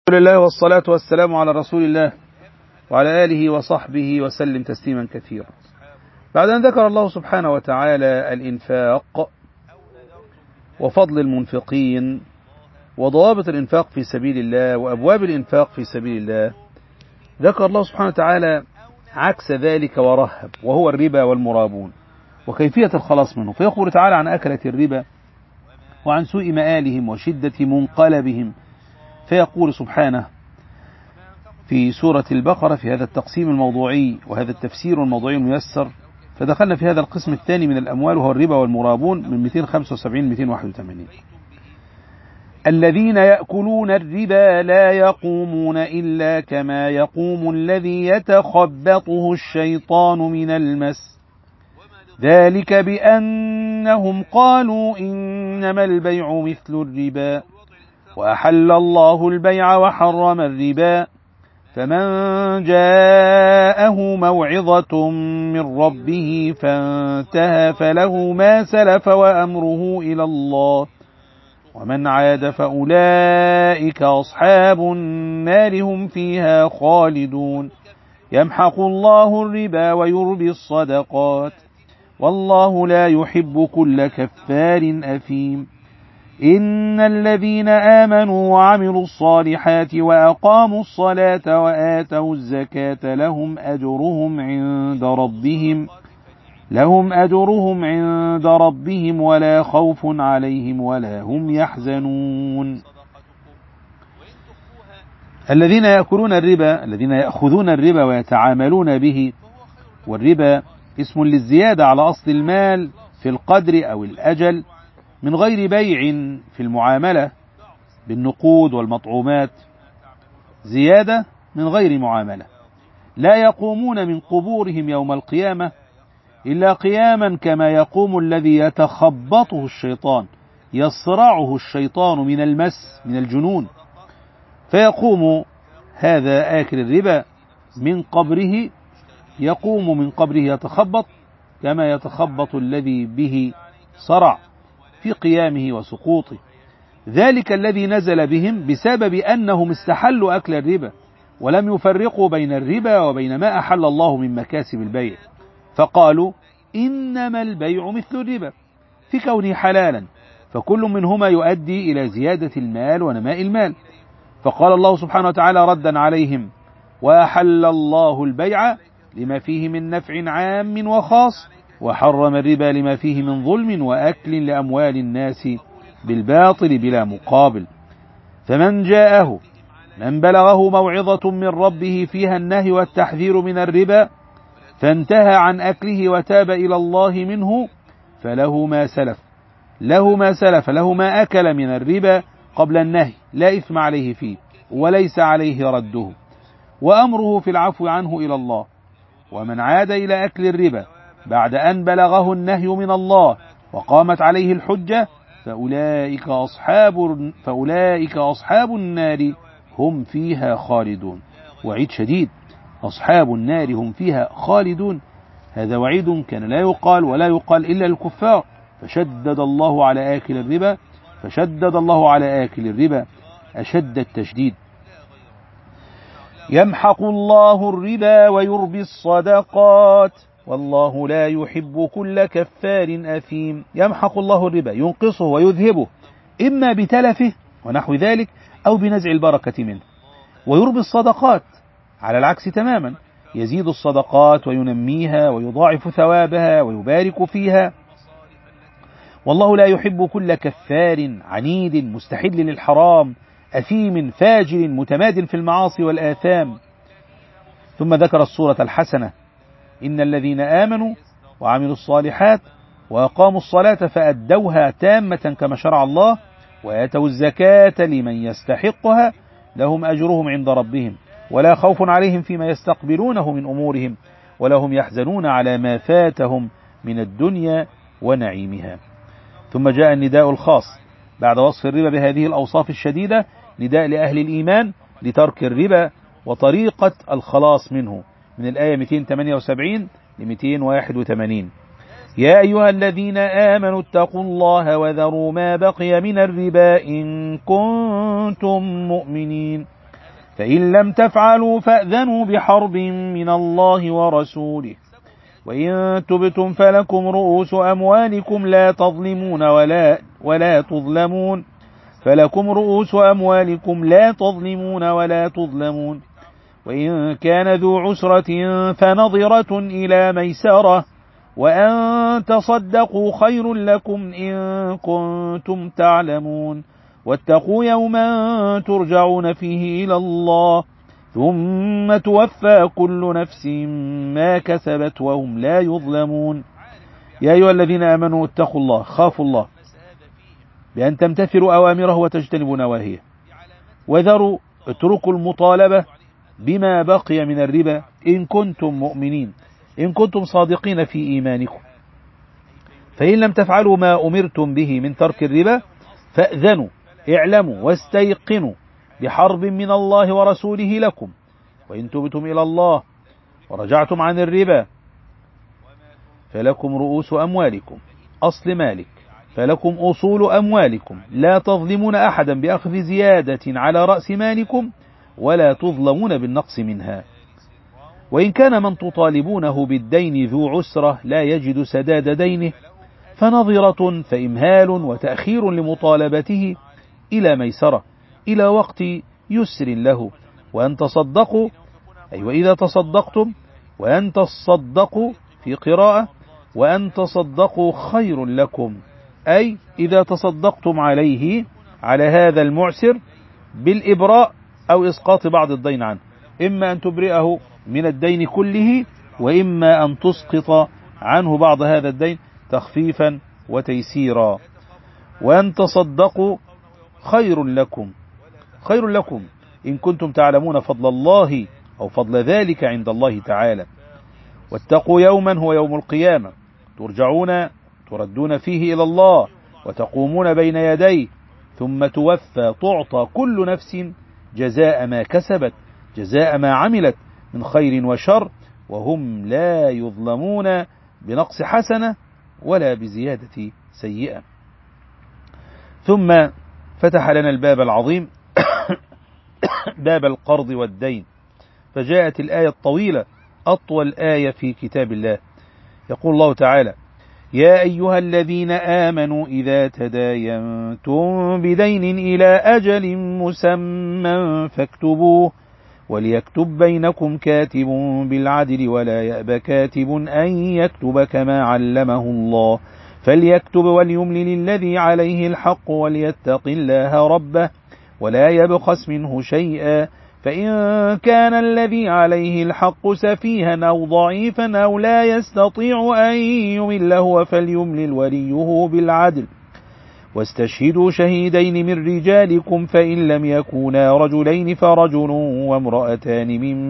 الحمد لله والصلاة والسلام على رسول الله وعلى آله وصحبه وسلم تسليما كثيرا. بعد أن ذكر الله سبحانه وتعالى الإنفاق وفضل المنفقين وضوابط الإنفاق في سبيل الله وأبواب الإنفاق في سبيل الله، ذكر الله سبحانه وتعالى عكس ذلك ورهب، وهو الربا والمرابون وكيفية الخلاص منه. فيخبر تعالى عن أكلة الربا وعن سوء مآلهم وشدة منقلبهم، فيقول سبحانه في سورة البقرة في هذا التقسيم الموضوعي وهذا التفسير الموضوعي الميسر، فدخلنا في هذا القسم الثاني من الأموال وهو الربا والمرابون من 275-281. الذين يأكلون الربا لا يقومون إلا كما يقوم الذي يتخبطه الشيطان من المس، ذلك بأنهم قالوا إنما البيع مثل الربا وأحل الله البيع وحرم الربا، فمن جاءه موعظة من ربه فانتهى فله ما سلف وأمره إلى الله ومن عاد فأولئك أصحاب النار هم فيها خالدون. يمحق الله الربا ويربي الصدقات والله لا يحب كل كفار أثيم. إن الذين آمنوا وعملوا الصالحات وأقاموا الصلاة وآتوا الزكاة لهم أجرهم عند ربهم ولا خوف عليهم ولا هم يحزنون. الذين يأكلون الربا، الذين يأخذون الربا ويتعاملون به، والربا اسم للزيادة على أصل المال في القدر أو الأجل من غير بيع في المعاملة بالنقود والمطعومات، زيادة من غير معاملة. لا يقومون من قبورهم يوم القيامة إلا قياما كما يقوم الذي يتخبطه الشيطان، يصرعه الشيطان من المس من الجنون، فيقوم هذا آكل الربا من قبره، يقوم من قبره يتخبط كما يتخبط الذي به صرع في قيامه وسقوطه. ذلك الذي نزل بهم بسبب أنهم استحلوا أكل الربا ولم يفرقوا بين الربا وبين ما أحل الله من مكاسب البيع، فقالوا إنما البيع مثل الربا في كونه حلالا، فكل منهما يؤدي إلى زيادة المال ونماء المال. فقال الله سبحانه وتعالى ردا عليهم: وأحل الله البيع لما فيه من نفع عام وخاص وحرم الربا لما فيه من ظلم وأكل لأموال الناس بالباطل بلا مقابل. فمن جاءه من بلغه موعظة من ربه فيها النهي والتحذير من الربا فانتهى عن أكله وتاب إلى الله منه فله ما سلف، له ما أكل من الربا قبل النهي، لا إثم عليه فيه وليس عليه رده، وأمره في العفو عنه إلى الله. ومن عاد إلى أكل الربا بعد أن بلغه النهي من الله وقامت عليه الحجة فأولئك أصحاب النار هم فيها خالدون. وعيد شديد، أصحاب النار هم فيها خالدون، هذا وعيد كان لا يقال ولا يقال إلا الكفار، فشدد الله على آكل الربا أشد التشديد. يمحق الله الربا ويربي الصدقات والله لا يحب كل كفار أثيم. يمحق الله الربا، ينقصه ويذهبه، إما بتلفه ونحو ذلك أو بنزع البركة منه. ويربي الصدقات على العكس تماما، يزيد الصدقات وينميها ويضاعف ثوابها ويبارك فيها. والله لا يحب كل كفار عنيد مستحل للحرام أثيم فاجر متماد في المعاصي والآثام. ثم ذكر الصورة الحسنة: إن الذين آمنوا وعملوا الصالحات وأقاموا الصلاة فأدوها تامة كما شرع الله وآتوا الزكاة لمن يستحقها لهم أجرهم عند ربهم ولا خوف عليهم فيما يستقبلونه من أمورهم ولا هم يحزنون على ما فاتهم من الدنيا ونعيمها. ثم جاء النداء الخاص بعد وصف الربا بهذه الأوصاف الشديدة، نداء لأهل الإيمان لترك الربا وطريقة الخلاص منه، من الآية 278 ل 281: يا أيها الذين آمنوا اتقوا الله وذروا ما بقي من الربا إن كنتم مؤمنين. فإن لم تفعلوا فأذنوا بحرب من الله ورسوله وإن تبتم فلكم رؤوس أموالكم لا تظلمون ولا تظلمون فلكم رؤوس أموالكم لا تظلمون ولا تظلمون وإن كان ذو عسرة فنظرة إلى ميسرة وأن تصدقوا خير لكم إن كنتم تعلمون واتقوا يوما ترجعون فيه إلى الله ثم توفى كل نفس ما كسبت وهم لا يظلمون. يا أيها الذين آمنوا اتقوا الله خافوا الله بأن تمتثلوا أوامره وتجتنبوا نواهيه وذروا اتركوا المطالبة بما بقي من الربا إن كنتم مؤمنين إن كنتم صادقين في إيمانكم. فإن لم تفعلوا ما أمرتم به من ترك الربا فأذنوا اعلموا واستيقنوا بحرب من الله ورسوله لكم وإن تبتم إلى الله ورجعتم عن الربا فلكم رؤوس أموالكم أصل مالك فلكم أصول أموالكم لا تظلمون أحدا بأخذ زيادة على رأس مالكم ولا تظلمون بالنقص منها. وإن كان من تطالبونه بالدين ذو عسرة لا يجد سداد دينه فنظرة فإمهال وتأخير لمطالبته إلى ميسرة إلى وقت يسر له وأن تصدقوا أي وإذا تصدقتم وأن تصدقوا في قراءة وأن تصدقوا خير لكم أي إذا تصدقتم عليه على هذا المعسر بالإبراء أو إسقاط بعض الدين عنه إما أن تبرئه من الدين كله وإما أن تسقط عنه بعض هذا الدين تخفيفا وتيسيرا. وأن تصدقوا خير لكم إن كنتم تعلمون فضل الله أو فضل ذلك عند الله تعالى. واتقوا يوما هو يوم القيامة تردون فيه إلى الله وتقومون بين يديه ثم توفى تعطى كل نفس جزاء ما كسبت جزاء ما عملت من خير وشر وهم لا يظلمون بنقص حسنة ولا بزيادة سيئة. ثم فتح لنا الباب العظيم باب القرض والدين فجاءت الآية الطويلة أطول آية في كتاب الله. يقول الله تعالى يا أيها الذين آمنوا إذا تداينتم بدين إلى أجل مسمى فاكتبوه وليكتب بينكم كاتب بالعدل ولا يأب كاتب أن يكتب كما علمه الله فليكتب وليملل الذي عليه الحق وليتق الله ربه ولا يبخس منه شيئا فإن كان الذي عليه الحق سفيها أو ضعيفا أو لا يستطيع أن يمل هو فليملل وليه بالعدل واستشهدوا شهيدين من رجالكم فإن لم يكونا رجلين فرجل وامرأتان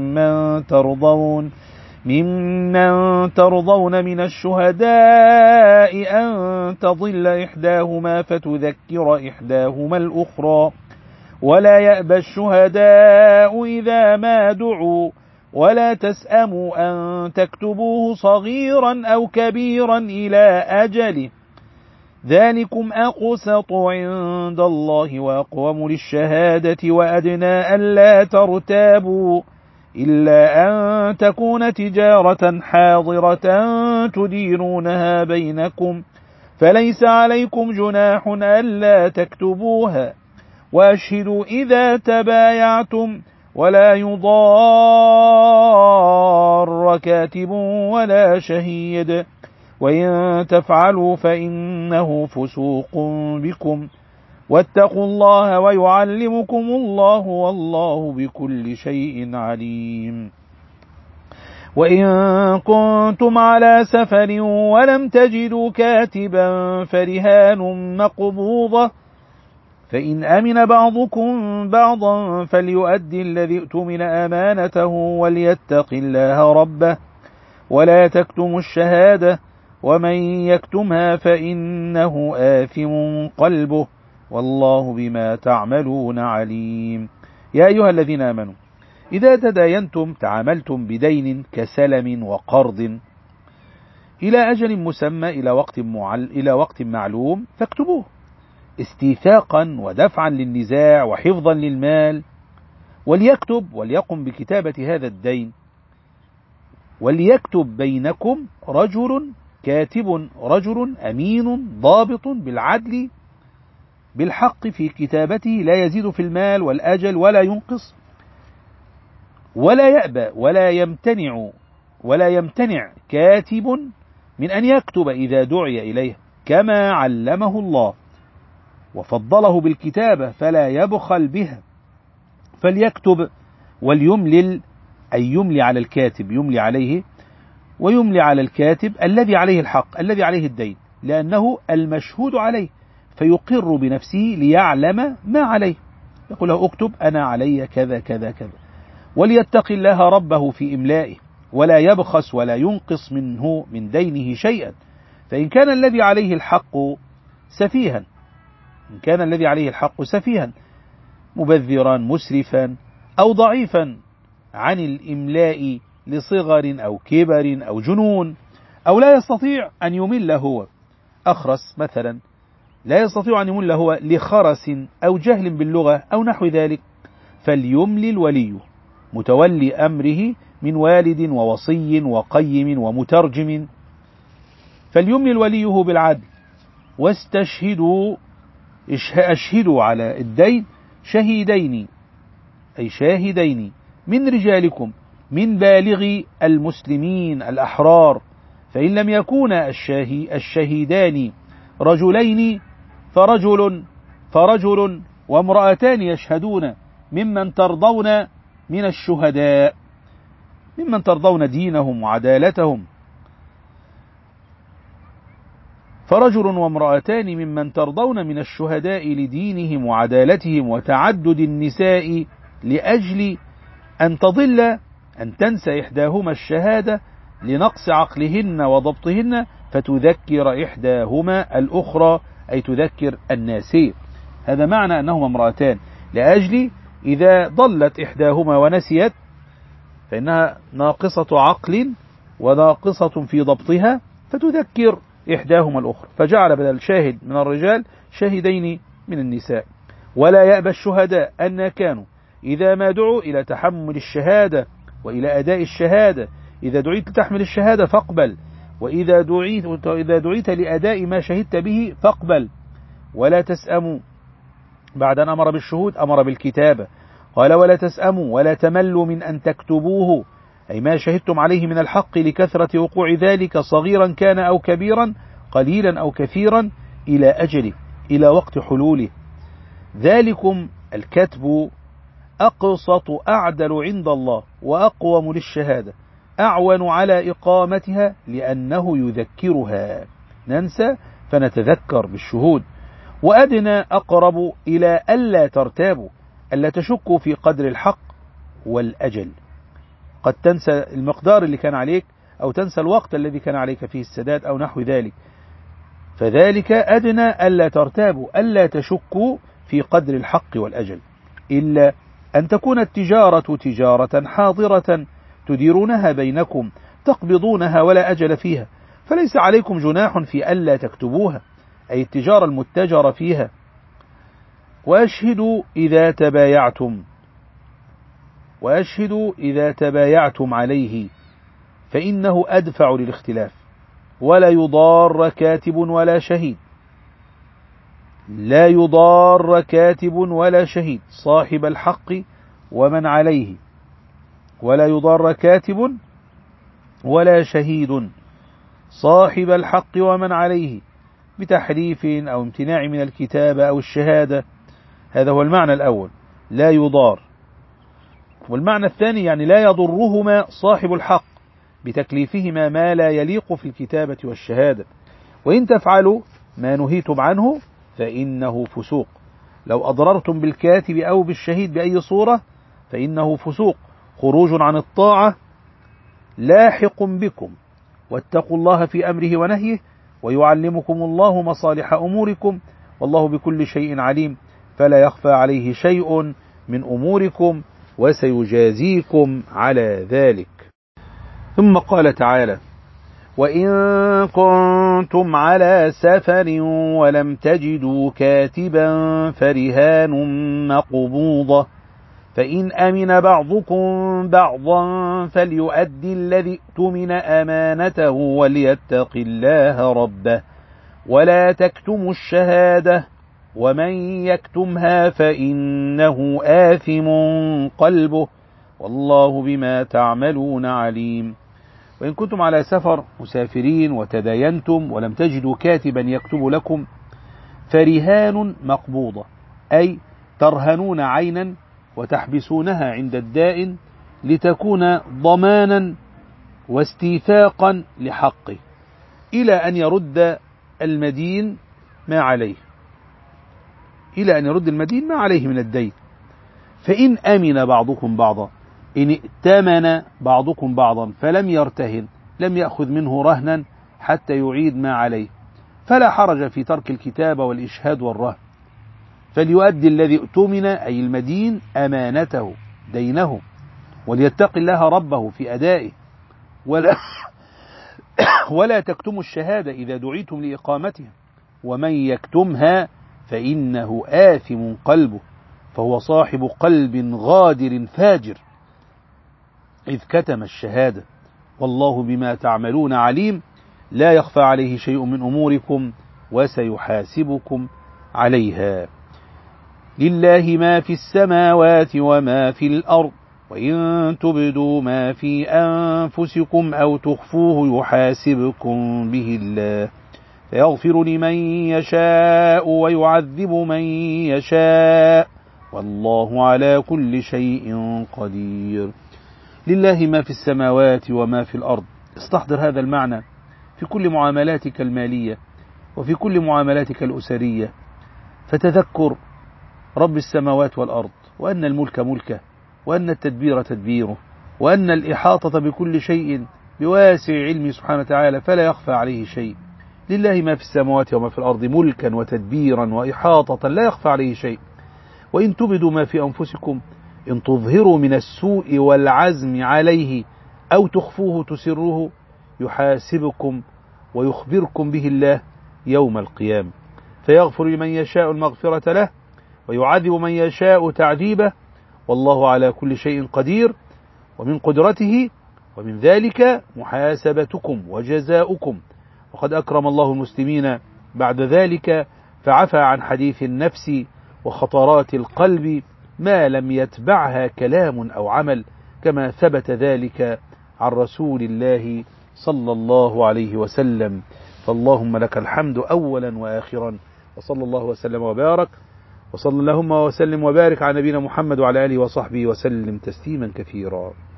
ممن ترضون من الشهداء أن تضل إحداهما فتذكر إحداهما الأخرى ولا يأبى الشهداء إذا ما دعوا ولا تسأموا أن تكتبوه صغيرا أو كبيرا إلى أجله ذلكم أقسط عند الله وأقوم للشهادة وأدنى ألا ترتابوا إلا أن تكون تجارة حاضرة تديرونها بينكم فليس عليكم جناح ألا تكتبوها وأشهدوا إذا تبايعتم ولا يضار كاتب ولا شهيد وإن تفعلوا فإنه فسوق بكم واتقوا الله ويعلمكم الله والله بكل شيء عليم. وإن كنتم على سفر ولم تجدوا كاتبا فرهان مقبوضة فإن أمن بعضكم بعضا فليؤدي الذي اؤتمن أمانته وليتق الله ربه ولا تكتموا الشهادة ومن يكتمها فإنه آثم قلبه والله بما تعملون عليم. يا أيها الذين آمنوا إذا تداينتم تعاملتم بدين كسلم وقرض إلى أجل مسمى إلى وقت معلوم فاكتبوه استيثاقا ودفعا للنزاع وحفظا للمال وليكتب وليقم بكتابة هذا الدين، وليكتب بينكم رجل كاتب، رجل أمين ضابط بالعدل بالحق في كتابته، لا يزيد في المال والأجل ولا ينقص، ولا يأبى ولا يمتنع كاتب من أن يكتب إذا دعي إليه، كما علمه الله وفضله بالكتابة، فلا يبخل بها، فليكتب وليملل، أي يملي على الكاتب، يملي عليه ويملي على الكاتب الذي عليه الحق، الذي عليه الدين، لأنه المشهود عليه، فيقر بنفسه ليعلم ما عليه، يقول له اكتب أنا علي كذا كذا كذا. وليتق الله ربه في إملائه، ولا يبخس ولا ينقص منه من دينه شيئا، فإن كان الذي عليه الحق سفيها، مبذرا مسرفا أو ضعيفا عن الإملاء لصغر أو كبر أو جنون، أو لا يستطيع أن يمل هو، أخرس مثلا، لا يستطيع أن يمل هو لخرس أو جهل باللغة أو نحو ذلك، فليملل وليه متولي أمره من والد ووصي وقيم ومترجم، فليملل وليه بالعدل، واستشهدوا، أشهدوا على الدين شهيدين، أي شاهدين من رجالكم من بالغ المسلمين الأحرار، فإن لم يكونا الشهيدان رجلين فرجل وامرأتان يشهدون ممن ترضون من الشهداء، ممن ترضون دينهم وعدالتهم، فرجل وامرأتان ممن ترضون من الشهداء لدينهم وعدالتهم وتعدد النساء لأجل أن تنسى إحداهما الشهادة لنقص عقلهن وضبطهن، فتذكر إحداهما الأخرى، أي تذكر الناسية. هذا معنى أنهما امرأتان، لأجل إذا ضلت إحداهما ونسيت فإنها ناقصة عقل وناقصة في ضبطها، فتذكر إحداهما الأخرى، فجعل بدل شاهد من الرجال شاهدين من النساء. ولا يأبى الشهداء أن كانوا إذا ما دعوا إلى تحمل الشهادة وإلى أداء الشهادة، إذا دعيت لتحمل الشهادة فاقبل، وإذا دعيت لأداء ما شهدت به فاقبل، ولا تسأموا، بعد أن أمر بالشهود أمر بالكتابة، قال ولا تسأموا ولا تملوا من أن تكتبوه، أي ما شهدتم عليه من الحق لكثرة وقوع ذلك، صغيرا كان أو كبيرا، قليلا أو كثيرا، إلى أجله، إلى وقت حلوله. ذلكم الكتب أقسط أعدل عند الله وأقوم للشهادة، أعون على إقامتها لأنه يذكرها، ننسى فنتذكر بالشهود، وأدنى أقرب إلى ألا ترتابوا، ألا تشكوا في قدر الحق والأجل، قد تنسى المقدار اللي كان عليك، أو تنسى الوقت الذي كان عليك فيه السداد أو نحو ذلك، فذلك أدنى ألا ترتابوا، ألا تشكوا في قدر الحق والأجل، إلا أن تكون التجارة تجارة حاضرة تديرونها بينكم، تقبضونها ولا أجل فيها، فليس عليكم جناح في ألا تكتبوها، أي التجارة المتجر فيها. وأشهدوا إذا تبايعتم عليه، فإنه أدفع للاختلاف، ولا يضار كاتب ولا شهيد، لا يضار كاتب ولا شهيد صاحب الحق ومن عليه، ولا يضار كاتب ولا شهيد صاحب الحق ومن عليه بتحريف أو امتناع من الكتابة أو الشهادة، هذا هو المعنى الأول، لا يضار. والمعنى الثاني يعني لا يضرهما صاحب الحق بتكليفهما ما لا يليق في الكتابة والشهادة، وإن تفعلوا ما نهيتم عنه فإنه فسوق، لو أضررتم بالكاتب أو بالشهيد بأي صورة فإنه فسوق، خروج عن الطاعة لاحق بكم، واتقوا الله في أمره ونهيه، ويعلمكم الله مصالح أموركم، والله بكل شيء عليم، فلا يخفى عليه شيء من أموركم، وسيجازيكم على ذلك. ثم قال تعالى: وإن كنتم على سفر ولم تجدوا كاتبا فرهان مقبوضة، فإن أمن بعضكم بعضا فليؤد الذي اؤتمن أمانته وليتق الله ربه ولا تكتموا الشهادة ومن يكتمها فإنه آثم قلبه والله بما تعملون عليم. وإن كنتم على سفر مسافرين وتداينتم ولم تجدوا كاتبا يكتب لكم فرهان مقبوضة، أي ترهنون عينا وتحبسونها عند الدائن لتكون ضمانا واستيثاقا لحقه إلى أن يرد المدين ما عليه، إلى أن يرد المدين ما عليه من الدين. فإن أمن بعضكم بعضا، إن ائتمن بعضكم بعضا فلم يرتهن، لم يأخذ منه رهنا حتى يعيد ما عليه، فلا حرج في ترك الكتابة والإشهاد والرهن، فليؤدي الذي اؤتمن أي المدين أمانته دينه وليتق الله ربه في أدائه ولا تكتموا الشهادة إذا دعيتم لإقامتها ومن يكتمها فإنه آثم قلبه، فهو صاحب قلب غادر فاجر إذ كتم الشهادة والله بما تعملون عليم. لا يخفى عليه شيء من أموركم وسيحاسبكم عليها. لله ما في السماوات وما في الأرض وإن تبدوا ما في أنفسكم أو تخفوه يحاسبكم به الله فيغفر لمن يشاء ويعذب من يشاء والله على كل شيء قدير. لله ما في السماوات وما في الأرض، استحضر هذا المعنى في كل معاملاتك المالية وفي كل معاملاتك الأسرية، فتذكر رب السماوات والأرض وأن الملك ملكه وأن التدبير تدبيره وأن الإحاطة بكل شيء بواسع علمه سبحانه وتعالى فلا يخفى عليه شيء. لله ما في السماوات وما في الأرض ملكا وتدبيرا وإحاطة لا يخفى عليه شيء. وإن تبدوا ما في أنفسكم، إن تظهروا من السوء والعزم عليه أو تخفوه تسروه يحاسبكم ويخبركم به الله يوم القيامة فيغفر لمن يشاء المغفرة له ويعذب من يشاء تعذيبه والله على كل شيء قدير. ومن قدرته ومن ذلك محاسبتكم وجزاؤكم، وقد أكرم الله المسلمين بعد ذلك فعفى عن حديث النفس وخطرات القلب ما لم يتبعها كلام أو عمل، كما ثبت ذلك عن رسول الله صلى الله عليه وسلم. فاللهم لك الحمد أولا وآخرا، وصلى الله وسلم وبارك، وصلى اللهم وسلم وبارك على نبينا محمد وعلى آله وصحبه وسلم تسليما كثيرا.